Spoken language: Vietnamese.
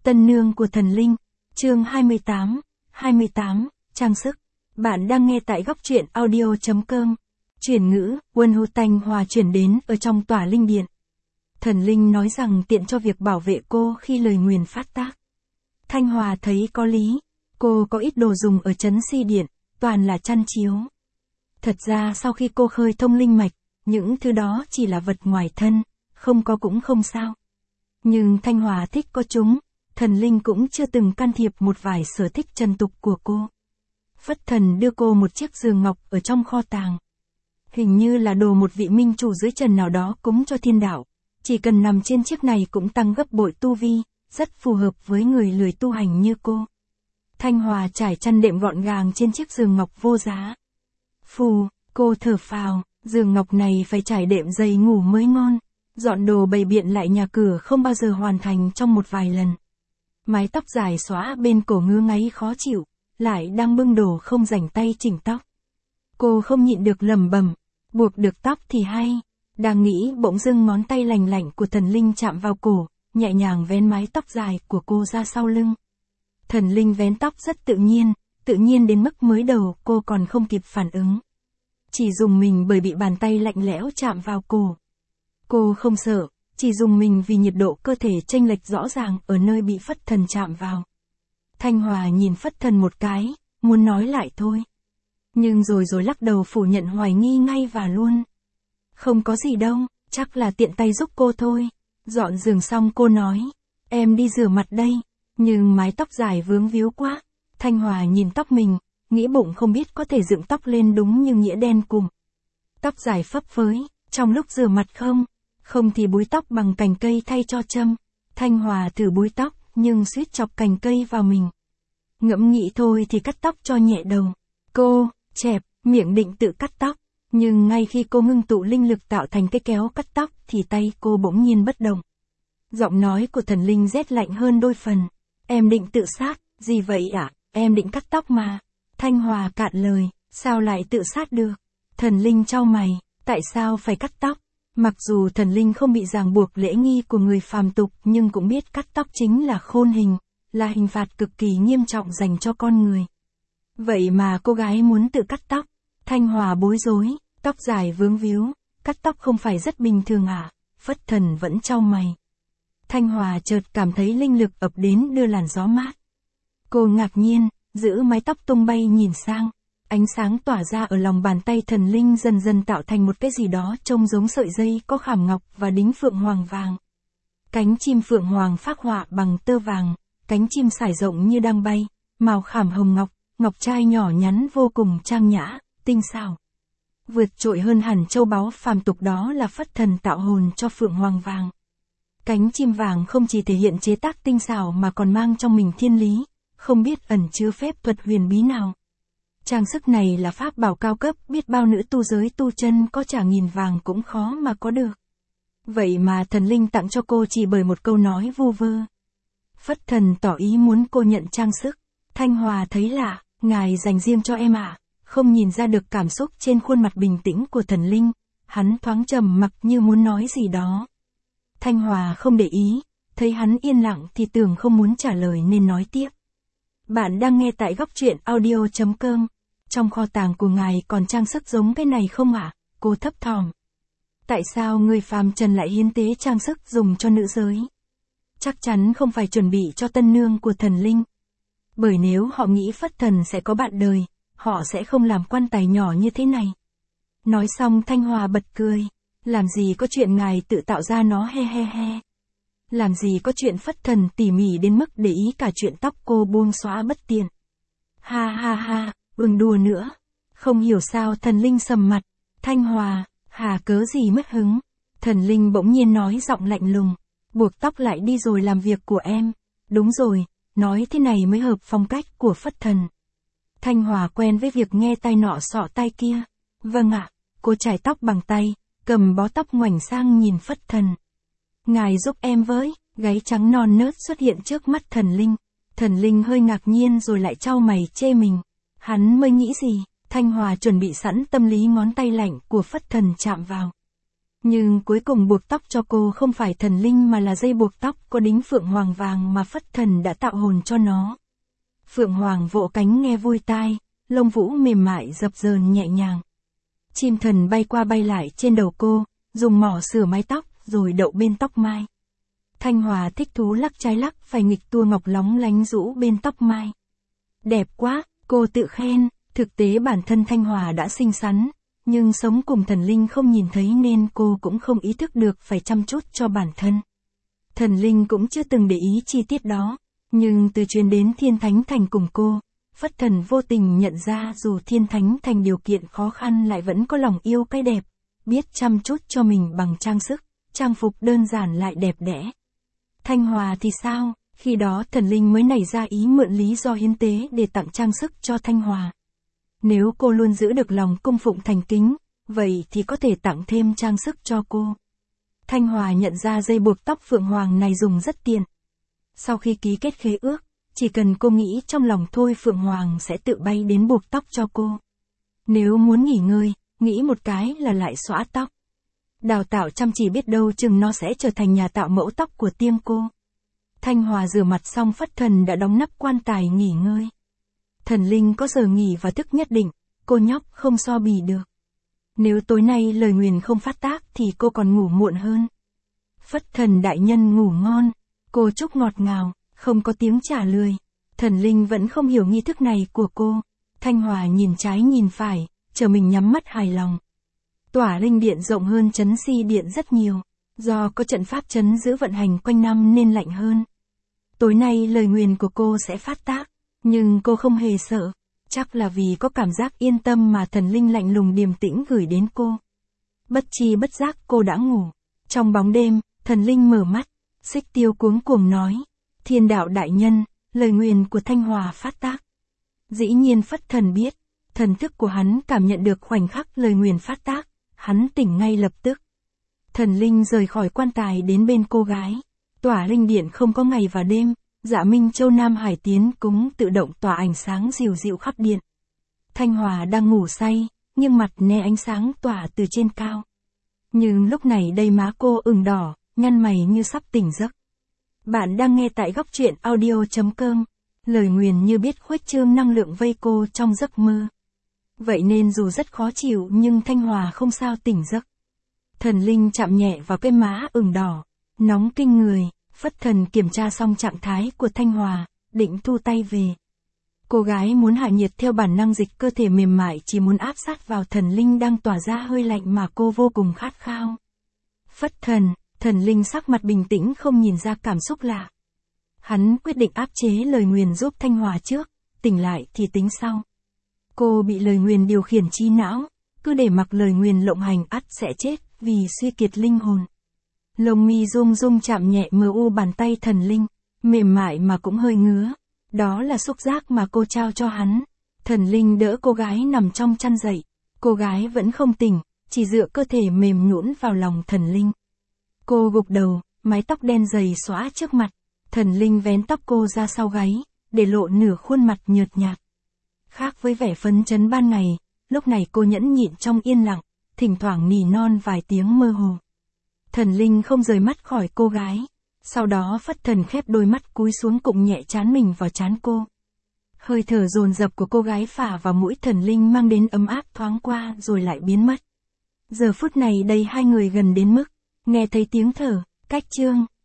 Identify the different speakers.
Speaker 1: Tân nương của thần linh, chương 28, trang sức. Bạn đang nghe tại góc truyện audio.com. Chuyển ngữ, Quân Hô Thanh Hòa chuyển đến ở trong tòa linh điện. Thần linh nói rằng tiện cho việc bảo vệ cô khi lời nguyền phát tác. Thanh Hòa thấy có lý, cô có ít đồ dùng ở trấn Si Điện, toàn là chăn chiếu. Thật ra sau khi cô khơi thông linh mạch, những thứ đó chỉ là vật ngoài thân, không có cũng không sao. Nhưng Thanh Hòa thích có chúng, thần linh cũng chưa từng can thiệp một vài sở thích trần tục của cô. Phất Thần đưa cô một chiếc giường ngọc ở trong kho tàng. Hình như là đồ một vị minh chủ dưới trần nào đó cúng cho thiên đạo. Chỉ cần nằm trên chiếc này cũng tăng gấp bội tu vi, rất phù hợp với người lười tu hành như cô. Thanh Hòa trải chăn đệm gọn gàng trên chiếc giường ngọc vô giá. Phù, cô thở phào, giường ngọc này phải trải đệm dày ngủ mới ngon. Dọn đồ bày biện lại nhà cửa không bao giờ hoàn thành trong một vài lần. Mái tóc dài xõa bên cổ ngứa ngáy khó chịu, lại đang bưng đồ không rảnh tay chỉnh tóc. Cô không nhịn được lẩm bẩm, buộc được tóc thì hay. Đang nghĩ bỗng dưng ngón tay lành lạnh của thần linh chạm vào cổ, nhẹ nhàng vén mái tóc dài của cô ra sau lưng. Thần linh vén tóc rất tự nhiên đến mức mới đầu cô còn không kịp phản ứng. Chỉ dùng mình bởi bị bàn tay lạnh lẽo chạm vào cổ. Cô không sợ, chỉ dùng mình vì nhiệt độ cơ thể chênh lệch rõ ràng ở nơi bị Phất Thần chạm vào. Thanh Hòa nhìn Phất Thần một cái, muốn nói lại thôi. Nhưng rồi lắc đầu phủ nhận hoài nghi ngay và luôn. Không có gì đâu, chắc là tiện tay giúp cô thôi. Dọn giường xong cô nói, em đi rửa mặt đây, nhưng mái tóc dài vướng víu quá. Thanh Hòa nhìn tóc mình, nghĩ bụng không biết có thể dựng tóc lên đúng như nghĩa đen cùm. Tóc dài phấp phới, trong lúc rửa mặt không thì búi tóc bằng cành cây thay cho châm. Thanh Hòa thử búi tóc, nhưng suýt chọc cành cây vào mình. Ngẫm nghĩ thôi thì cắt tóc cho nhẹ đầu. Cô, chẹp, miệng định tự cắt tóc. Nhưng ngay khi cô ngưng tụ linh lực tạo thành cái kéo cắt tóc thì tay cô bỗng nhiên bất động. Giọng nói của thần linh rét lạnh hơn đôi phần. Em định tự sát, gì vậy ạ? Em định cắt tóc mà. Thanh Hòa cạn lời, sao lại tự sát được? Thần linh chau mày, tại sao phải cắt tóc? Mặc dù thần linh không bị ràng buộc lễ nghi của người phàm tục nhưng cũng biết cắt tóc chính là khôn hình, là hình phạt cực kỳ nghiêm trọng dành cho con người. Vậy mà cô gái muốn tự cắt tóc. Thanh Hòa bối rối, tóc dài vướng víu, cắt tóc không phải rất bình thường à? Phất Thần vẫn chau mày. Thanh Hòa chợt cảm thấy linh lực ập đến đưa làn gió mát. Cô ngạc nhiên, giữ mái tóc tung bay nhìn sang. Ánh sáng tỏa ra ở lòng bàn tay thần linh dần dần tạo thành một cái gì đó trông giống sợi dây có khảm ngọc và đính phượng hoàng vàng. Cánh chim phượng hoàng phác họa bằng tơ vàng, cánh chim sải rộng như đang bay, màu khảm hồng ngọc, ngọc trai nhỏ nhắn vô cùng trang nhã, tinh xảo. Vượt trội hơn hẳn châu báu phàm tục đó là Phất Thần tạo hồn cho phượng hoàng vàng. Cánh chim vàng không chỉ thể hiện chế tác tinh xảo mà còn mang trong mình thiên lý, không biết ẩn chứa phép thuật huyền bí nào. Trang sức này là pháp bảo cao cấp, biết bao nữ tu giới tu chân có trả nghìn vàng cũng khó mà có được. Vậy mà thần linh tặng cho cô chỉ bởi một câu nói vu vơ. Phất Thần tỏ ý muốn cô nhận trang sức. Thanh Hòa thấy lạ, ngài dành riêng cho em ạ. Không nhìn ra được cảm xúc trên khuôn mặt bình tĩnh của thần linh. Hắn thoáng trầm mặc như muốn nói gì đó. Thanh Hòa không để ý, thấy hắn yên lặng thì tưởng không muốn trả lời nên nói tiếp. Bạn đang nghe tại góc truyện audio.com. Trong kho tàng của ngài còn trang sức giống cái này không ạ? Cô thấp thỏm. Tại sao người phàm trần lại hiến tế trang sức dùng cho nữ giới? Chắc chắn không phải chuẩn bị cho tân nương của thần linh. Bởi nếu họ nghĩ Phất Thần sẽ có bạn đời, họ sẽ không làm quan tài nhỏ như thế này. Nói xong Thanh Hòa bật cười. Làm gì có chuyện ngài tự tạo ra nó he he he. Làm gì có chuyện Phất Thần tỉ mỉ đến mức để ý cả chuyện tóc cô buông xõa bất tiện. Ha ha ha, đùa nữa. Không hiểu sao thần linh sầm mặt. Thanh Hòa, hà cớ gì mất hứng. Thần linh bỗng nhiên nói giọng lạnh lùng. Buộc tóc lại đi rồi làm việc của em. Đúng rồi, nói thế này mới hợp phong cách của Phất Thần. Thanh Hòa quen với việc nghe tai nọ xọ tai kia. Vâng ạ, cô chải tóc bằng tay, cầm bó tóc ngoảnh sang nhìn Phất Thần. Ngài giúp em với, gáy trắng non nớt xuất hiện trước mắt thần linh. Thần linh hơi ngạc nhiên rồi lại chau mày chê mình. Hắn mới nghĩ gì? Thanh Hòa chuẩn bị sẵn tâm lý ngón tay lạnh của Phất Thần chạm vào. Nhưng cuối cùng buộc tóc cho cô không phải thần linh mà là dây buộc tóc có đính phượng hoàng vàng mà Phất Thần đã tạo hồn cho nó. Phượng hoàng vỗ cánh nghe vui tai, lông vũ mềm mại dập dờn nhẹ nhàng. Chim thần bay qua bay lại trên đầu cô, dùng mỏ sửa mái tóc, rồi đậu bên tóc mai. Thanh Hòa thích thú lắc trái lắc phải nghịch tua ngọc lóng lánh rũ bên tóc mai. Đẹp quá, cô tự khen, thực tế bản thân Thanh Hòa đã xinh xắn, nhưng sống cùng thần linh không nhìn thấy nên cô cũng không ý thức được phải chăm chút cho bản thân. Thần linh cũng chưa từng để ý chi tiết đó, nhưng từ chuyến đến Thiên Thánh Thành cùng cô, Phất Thần vô tình nhận ra dù Thiên Thánh Thành điều kiện khó khăn lại vẫn có lòng yêu cái đẹp, biết chăm chút cho mình bằng trang sức, trang phục đơn giản lại đẹp đẽ. Thanh Hòa thì sao, khi đó thần linh mới nảy ra ý mượn lý do hiến tế để tặng trang sức cho Thanh Hòa. Nếu cô luôn giữ được lòng cung phụng thành kính, vậy thì có thể tặng thêm trang sức cho cô. Thanh Hòa nhận ra dây buộc tóc phượng hoàng này dùng rất tiện. Sau khi ký kết khế ước, chỉ cần cô nghĩ trong lòng thôi phượng hoàng sẽ tự bay đến buộc tóc cho cô. Nếu muốn nghỉ ngơi, nghĩ một cái là lại xõa tóc. Đào tạo chăm chỉ biết đâu chừng nó sẽ trở thành nhà tạo mẫu tóc của tiêm cô. Thanh Hòa rửa mặt xong Phất Thần đã đóng nắp quan tài nghỉ ngơi. Thần linh có giờ nghỉ và thức nhất định, cô nhóc không so bì được. Nếu tối nay lời nguyền không phát tác thì cô còn ngủ muộn hơn. Phất Thần đại nhân ngủ ngon, cô chúc ngọt ngào, không có tiếng trả lời. Thần linh vẫn không hiểu nghi thức này của cô. Thanh Hòa nhìn trái nhìn phải, chờ mình nhắm mắt hài lòng. Tỏa linh điện rộng hơn trấn si điện rất nhiều, do có trận pháp trấn giữ vận hành quanh năm nên lạnh hơn. Tối nay lời nguyền của cô sẽ phát tác, nhưng cô không hề sợ, chắc là vì có cảm giác yên tâm mà thần linh lạnh lùng điềm tĩnh gửi đến cô. Bất chi bất giác cô đã ngủ. Trong bóng đêm, thần linh mở mắt, Xích Tiêu cuống cuồng nói, Thiên đạo đại nhân, lời nguyền của Thanh Hòa phát tác. Dĩ nhiên Phất Thần biết, thần thức của hắn cảm nhận được khoảnh khắc lời nguyền phát tác, hắn tỉnh ngay lập tức. Thần linh rời khỏi quan tài đến bên cô gái. Tỏa linh điện không có ngày và đêm, Dạ Minh Châu Nam Hải tiến cúng tự động tỏa ánh sáng dịu dịu khắp điện. Thanh Hòa đang ngủ say, nhưng mặt né ánh sáng tỏa từ trên cao. Nhưng lúc này đây má cô ửng đỏ, nhăn mày như sắp tỉnh giấc. Bạn đang nghe tại góc truyện audio.com. Lời nguyền như biết khuếch trương năng lượng vây cô trong giấc mơ. Vậy nên dù rất khó chịu nhưng Thanh Hòa không sao tỉnh giấc. Thần linh chạm nhẹ vào cái má ửng đỏ, nóng kinh người. Phất Thần kiểm tra xong trạng thái của Thanh Hòa, định thu tay về. Cô gái muốn hạ nhiệt theo bản năng dịch cơ thể mềm mại chỉ muốn áp sát vào thần linh đang tỏa ra hơi lạnh mà cô vô cùng khát khao. Phất Thần, thần linh sắc mặt bình tĩnh không nhìn ra cảm xúc lạ. Hắn quyết định áp chế lời nguyền giúp Thanh Hòa trước, tỉnh lại thì tính sau. Cô bị lời nguyền điều khiển trí não, cứ để mặc lời nguyền lộng hành ắt sẽ chết vì suy kiệt linh hồn. Lông mi rung rung chạm nhẹ mờ u bàn tay thần linh, mềm mại mà cũng hơi ngứa. Đó là xúc giác mà cô trao cho hắn. Thần linh đỡ cô gái nằm trong chăn dậy. Cô gái vẫn không tỉnh, chỉ dựa cơ thể mềm nhũn vào lòng thần linh. Cô gục đầu, mái tóc đen dày xõa trước mặt. Thần linh vén tóc cô ra sau gáy, để lộ nửa khuôn mặt nhợt nhạt. Khác với vẻ phấn chấn ban ngày, lúc này cô nhẫn nhịn trong yên lặng, thỉnh thoảng nỉ non vài tiếng mơ hồ. Thần linh không rời mắt khỏi cô gái. Sau đó Phất Thần khép đôi mắt cúi xuống cụng nhẹ trán mình vào trán cô. Hơi thở dồn dập của cô gái phả vào mũi thần linh mang đến ấm áp thoáng qua rồi lại biến mất. Giờ phút này đây hai người gần đến mức nghe thấy tiếng thở, cách chương.